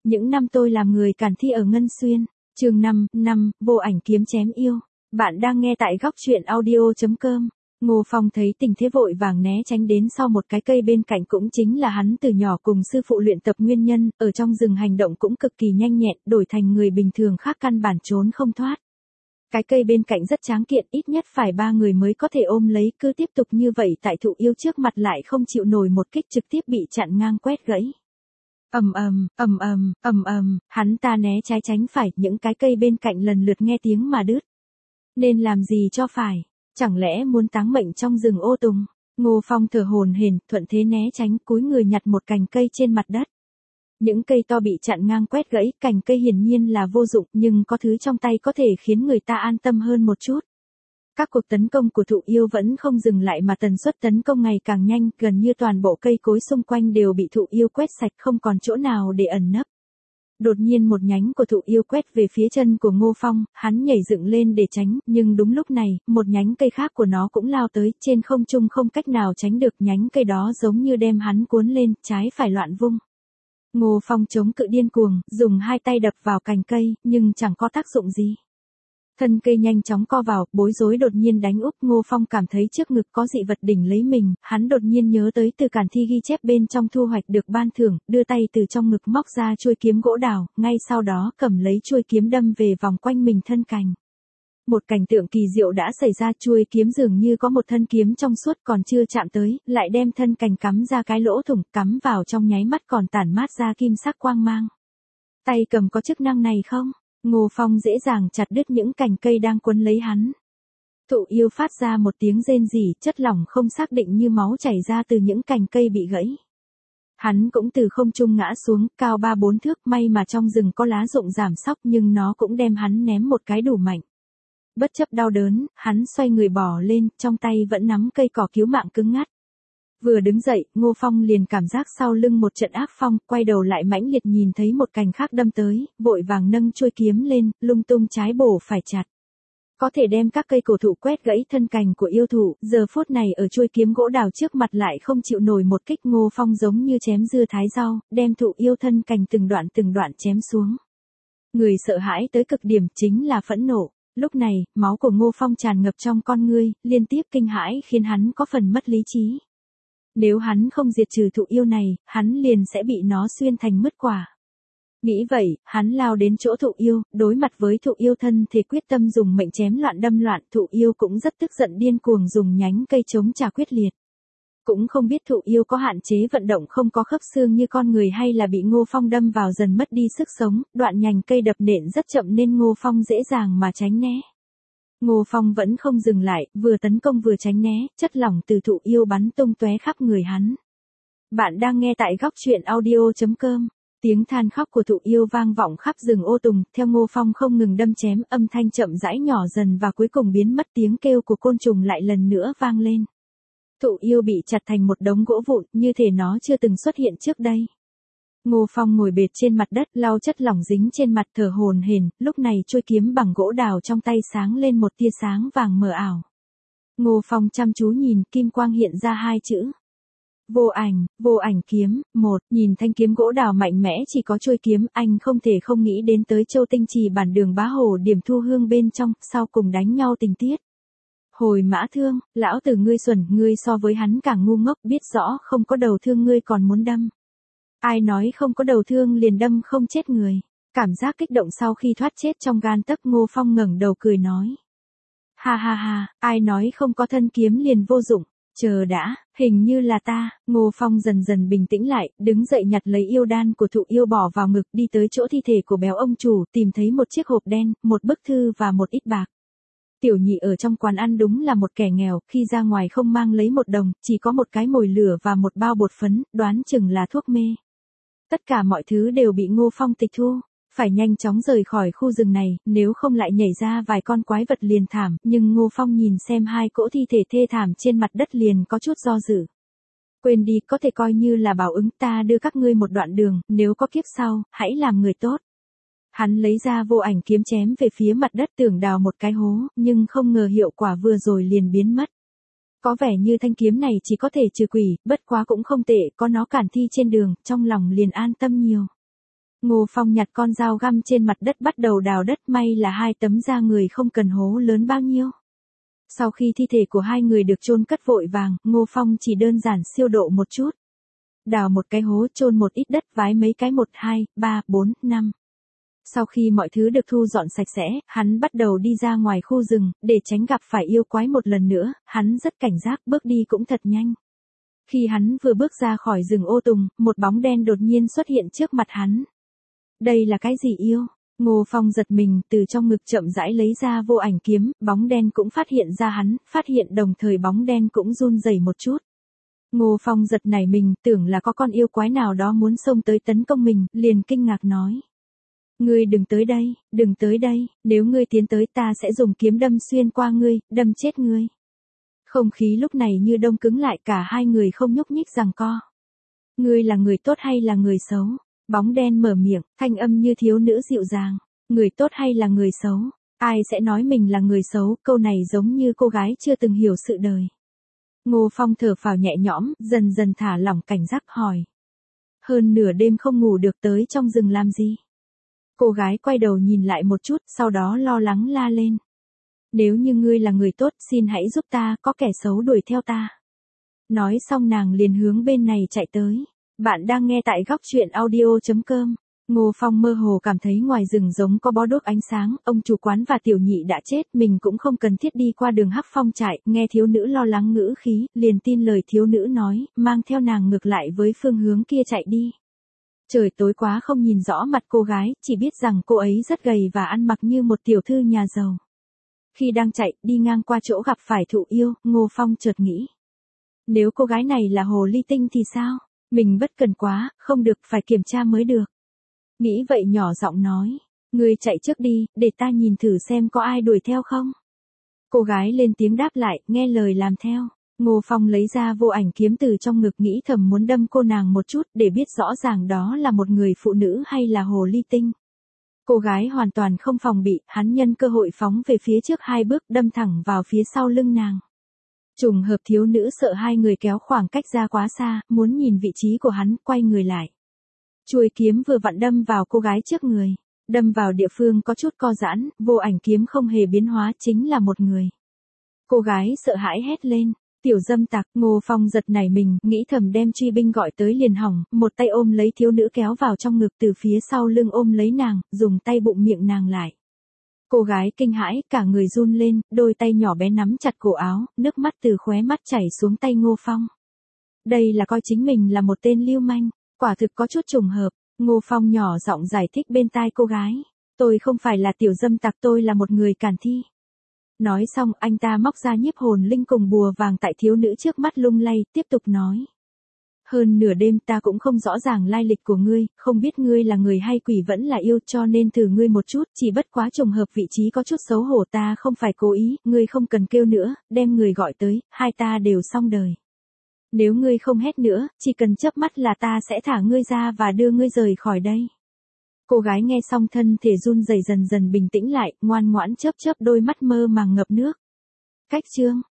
Những năm tôi làm người càn thi ở Ngân Xuyên, chương 5, vô ảnh kiếm chém yêu. Bạn đang nghe tại góc truyện audio.com. Ngô Phong thấy tình thế vội vàng né tránh đến sau một cái cây bên cạnh, cũng chính là hắn từ nhỏ cùng sư phụ luyện tập nguyên nhân, ở trong rừng hành động cũng cực kỳ nhanh nhẹn, đổi thành người bình thường khác căn bản trốn không thoát. Cái cây bên cạnh rất tráng kiện, ít nhất phải 3 người mới có thể ôm lấy, cứ tiếp tục như vậy tại thụ yêu trước mặt lại không chịu nổi một kích trực tiếp bị chặn ngang quét gãy. Hắn ta né trái tránh phải, những cái cây bên cạnh lần lượt nghe tiếng mà đứt. Nên làm gì cho phải, chẳng lẽ muốn táng mệnh trong rừng ô tùng? Ngô Phong thở hổn hển, thuận thế né tránh, cúi người nhặt một cành cây trên mặt đất. Những cây to bị chặn ngang quét gãy, cành cây hiển nhiên là vô dụng, nhưng có thứ trong tay có thể khiến người ta an tâm hơn một chút. Các cuộc tấn công của thụ yêu vẫn không dừng lại mà tần suất tấn công ngày càng nhanh, gần như toàn bộ cây cối xung quanh đều bị thụ yêu quét sạch, không còn chỗ nào để ẩn nấp. Đột nhiên một nhánh của thụ yêu quét về phía chân của Ngô Phong, hắn nhảy dựng lên để tránh, nhưng đúng lúc này, một nhánh cây khác của nó cũng lao tới, trên không trung không cách nào tránh được, nhánh cây đó giống như đem hắn cuốn lên, trái phải loạn vung. Ngô Phong chống cự điên cuồng, dùng hai tay đập vào cành cây, nhưng chẳng có tác dụng gì. Thân cây nhanh chóng co vào, bối rối đột nhiên đánh úp. Ngô Phong cảm thấy trước ngực có dị vật đỉnh lấy mình, hắn đột nhiên nhớ tới từ cản thi ghi chép bên trong thu hoạch được ban thưởng, đưa tay từ trong ngực móc ra chuôi kiếm gỗ đào, ngay sau đó cầm lấy chuôi kiếm đâm về vòng quanh mình thân cành. Một cảnh tượng kỳ diệu đã xảy ra, chuôi kiếm dường như có một thân kiếm trong suốt, còn chưa chạm tới, lại đem thân cành cắm ra cái lỗ thủng, cắm vào trong nháy mắt còn tản mát ra kim sắc quang mang. Tay cầm có chức năng này không? Ngô Phong dễ dàng chặt đứt những cành cây đang quấn lấy hắn. Thụ yêu phát ra một tiếng rên rỉ, chất lỏng không xác định như máu chảy ra từ những cành cây bị gãy. Hắn cũng từ không trung ngã xuống, cao 3-4 thước, may mà trong rừng có lá rụng giảm sóc, nhưng nó cũng đem hắn ném một cái đủ mạnh. Bất chấp đau đớn, hắn xoay người bò lên, trong tay vẫn nắm cây cỏ cứu mạng cứng ngắt. Vừa đứng dậy, Ngô Phong liền cảm giác sau lưng một trận ác phong, quay đầu lại mãnh liệt nhìn thấy một cành khác đâm tới, vội vàng nâng chuôi kiếm lên, lung tung trái bổ phải chặt. Có thể đem các cây cổ thụ quét gãy thân cành của yêu thụ, giờ phút này ở chuôi kiếm gỗ đào trước mặt lại không chịu nổi một kích. Ngô Phong giống như chém dưa thái rau, đem thụ yêu thân cành từng đoạn chém xuống. Người sợ hãi tới cực điểm chính là phẫn nộ. Lúc này, máu của Ngô Phong tràn ngập trong con ngươi, liên tiếp kinh hãi khiến hắn có phần mất lý trí. Nếu hắn không diệt trừ thụ yêu này, hắn liền sẽ bị nó xuyên thành mứt quả. Nghĩ vậy, hắn lao đến chỗ thụ yêu, đối mặt với thụ yêu thân thể quyết tâm dùng mệnh chém loạn đâm loạn. Thụ yêu cũng rất tức giận, điên cuồng dùng nhánh cây chống trả quyết liệt. Cũng không biết thụ yêu có hạn chế vận động không có khớp xương như con người, hay là bị Ngô Phong đâm vào dần mất đi sức sống, đoạn nhành cây đập nện rất chậm nên Ngô Phong dễ dàng mà tránh né. Ngô Phong vẫn không dừng lại, vừa tấn công vừa tránh né, chất lỏng từ thụ yêu bắn tung tóe khắp người hắn. Bạn đang nghe tại góc truyện audio.com. Tiếng than khóc của thụ yêu vang vọng khắp rừng ô tùng, theo Ngô Phong không ngừng đâm chém, âm thanh chậm rãi nhỏ dần và cuối cùng biến mất, tiếng kêu của côn trùng lại lần nữa vang lên. Thụ yêu bị chặt thành một đống gỗ vụn, như thể nó chưa từng xuất hiện trước đây. Ngô Phong ngồi bệt trên mặt đất, lau chất lỏng dính trên mặt, thở hổn hển. Lúc này chuôi kiếm bằng gỗ đào trong tay sáng lên một tia sáng vàng mờ ảo. Ngô Phong chăm chú nhìn, kim quang hiện ra hai chữ. Vô ảnh kiếm. Nhìn thanh kiếm gỗ đào mạnh mẽ chỉ có chuôi kiếm, anh không thể không nghĩ đến tới Châu Tinh Trì bản đường bá hồ điểm thu hương bên trong, sau cùng đánh nhau tình tiết. Hồi Mã Thương, lão tử ngươi xuẩn, ngươi so với hắn càng ngu ngốc, biết rõ không có đầu thương ngươi còn muốn đâm. Ai nói không có đầu thương liền đâm không chết người. Cảm giác kích động sau khi thoát chết trong gan tấc, Ngô Phong ngẩng đầu cười nói. Ha, ai nói không có thân kiếm liền vô dụng. Chờ đã, hình như là ta. Ngô Phong dần dần bình tĩnh lại, đứng dậy nhặt lấy yêu đan của thụ yêu bỏ vào ngực, đi tới chỗ thi thể của béo ông chủ, tìm thấy một chiếc hộp đen, một bức thư và một ít bạc. Tiểu nhị ở trong quán ăn đúng là một kẻ nghèo, khi ra ngoài không mang lấy một đồng, chỉ có một cái mồi lửa và một bao bột phấn, đoán chừng là thuốc mê. Tất cả mọi thứ đều bị Ngô Phong tịch thu, phải nhanh chóng rời khỏi khu rừng này, nếu không lại nhảy ra vài con quái vật liền thảm, nhưng Ngô Phong nhìn xem hai cỗ thi thể thê thảm trên mặt đất liền có chút do dự. Quên đi, có thể coi như là báo ứng, ta đưa các ngươi một đoạn đường, nếu có kiếp sau, hãy làm người tốt. Hắn lấy ra vô ảnh kiếm chém về phía mặt đất, tưởng đào một cái hố, nhưng không ngờ hiệu quả vừa rồi liền biến mất. Có vẻ như thanh kiếm này chỉ có thể trừ quỷ, bất quá cũng không tệ, có nó cản thi trên đường, trong lòng liền an tâm nhiều. Ngô Phong nhặt con dao găm trên mặt đất bắt đầu đào đất, may là 2 tấm da người không cần hố lớn bao nhiêu. Sau khi thi thể của 2 người được chôn cất vội vàng, Ngô Phong chỉ đơn giản siêu độ một chút. Đào một cái hố, chôn một ít đất, vái mấy cái 1, 2, 3, 4, 5. Sau khi mọi thứ được thu dọn sạch sẽ, hắn bắt đầu đi ra ngoài khu rừng, để tránh gặp phải yêu quái một lần nữa, hắn rất cảnh giác, bước đi cũng thật nhanh. Khi hắn vừa bước ra khỏi rừng ô tùng, một bóng đen đột nhiên xuất hiện trước mặt hắn. Đây là cái gì yêu? Ngô Phong giật mình, từ trong ngực chậm rãi lấy ra vô ảnh kiếm, bóng đen cũng phát hiện ra hắn, phát hiện đồng thời bóng đen cũng run rẩy một chút. Ngô Phong giật nảy mình, tưởng là có con yêu quái nào đó muốn xông tới tấn công mình, liền kinh ngạc nói. Ngươi đừng tới đây, nếu ngươi tiến tới ta sẽ dùng kiếm đâm xuyên qua ngươi, đâm chết ngươi. Không khí lúc này như đông cứng lại, cả 2 người không nhúc nhích giằng co. Ngươi là người tốt hay là người xấu? Bóng đen mở miệng, thanh âm như thiếu nữ dịu dàng. Người tốt hay là người xấu? Ai sẽ nói mình là người xấu? Câu này giống như cô gái chưa từng hiểu sự đời. Ngô Phong thở phào nhẹ nhõm, dần dần thả lỏng cảnh giác hỏi. Hơn nửa đêm không ngủ được, tới trong rừng làm gì? Cô gái quay đầu nhìn lại một chút, sau đó lo lắng la lên. Nếu như ngươi là người tốt, xin hãy giúp ta, có kẻ xấu đuổi theo ta. Nói xong nàng liền hướng bên này chạy tới. Bạn đang nghe tại góc truyện audio.com. Ngô Phong mơ hồ cảm thấy ngoài rừng giống có bó đuốc ánh sáng, ông chủ quán và tiểu nhị đã chết, mình cũng không cần thiết đi qua đường Hắc Phong trại, nghe thiếu nữ lo lắng ngữ khí, liền tin lời thiếu nữ nói, mang theo nàng ngược lại với phương hướng kia chạy đi. Trời tối quá không nhìn rõ mặt cô gái, chỉ biết rằng cô ấy rất gầy và ăn mặc như một tiểu thư nhà giàu. Khi đang chạy, đi ngang qua chỗ gặp phải thụ yêu, Ngô Phong chợt nghĩ. Nếu cô gái này là hồ ly tinh thì sao? Mình bất cần quá, không được, phải kiểm tra mới được. Nghĩ vậy nhỏ giọng nói, ngươi chạy trước đi, để ta nhìn thử xem có ai đuổi theo không. Cô gái lên tiếng đáp lại, nghe lời làm theo. Ngô Phong lấy ra vô ảnh kiếm từ trong ngực, nghĩ thầm muốn đâm cô nàng một chút để biết rõ ràng đó là một người phụ nữ hay là hồ ly tinh. Cô gái hoàn toàn không phòng bị, hắn nhân cơ hội phóng về phía trước 2 bước, đâm thẳng vào phía sau lưng nàng. Trùng hợp thiếu nữ sợ 2 người kéo khoảng cách ra quá xa, muốn nhìn vị trí của hắn, quay người lại. Chuôi kiếm vừa vặn đâm vào cô gái trước người. Đâm vào địa phương có chút co giãn, vô ảnh kiếm không hề biến hóa, chính là một người. Cô gái sợ hãi hét lên. Tiểu dâm tặc. Ngô Phong giật nảy mình, nghĩ thầm đem truy binh gọi tới liền hỏng, một tay ôm lấy thiếu nữ kéo vào trong ngực, từ phía sau lưng ôm lấy nàng, dùng tay bụng miệng nàng lại. Cô gái kinh hãi, cả người run lên, đôi tay nhỏ bé nắm chặt cổ áo, nước mắt từ khóe mắt chảy xuống tay Ngô Phong. Đây là coi chính mình là một tên lưu manh, quả thực có chút trùng hợp. Ngô Phong nhỏ giọng giải thích bên tai cô gái. Tôi không phải là tiểu dâm tặc, tôi là một người càn thi. Nói xong, anh ta móc ra nhiếp hồn linh cùng bùa vàng tại thiếu nữ trước mắt lung lay, tiếp tục nói. Hơn nửa đêm ta cũng không rõ ràng lai lịch của ngươi, không biết ngươi là người hay quỷ vẫn là yêu, cho nên thử ngươi một chút, chỉ bất quá trùng hợp vị trí có chút xấu hổ, ta không phải cố ý, ngươi không cần kêu nữa, đem người gọi tới, 2 ta đều xong đời. Nếu ngươi không hét nữa, chỉ cần chớp mắt là ta sẽ thả ngươi ra và đưa ngươi rời khỏi đây. Cô gái nghe xong thân thể run rẩy dần dần bình tĩnh lại, ngoan ngoãn chớp chớp đôi mắt mơ màng ngập nước. Cách chương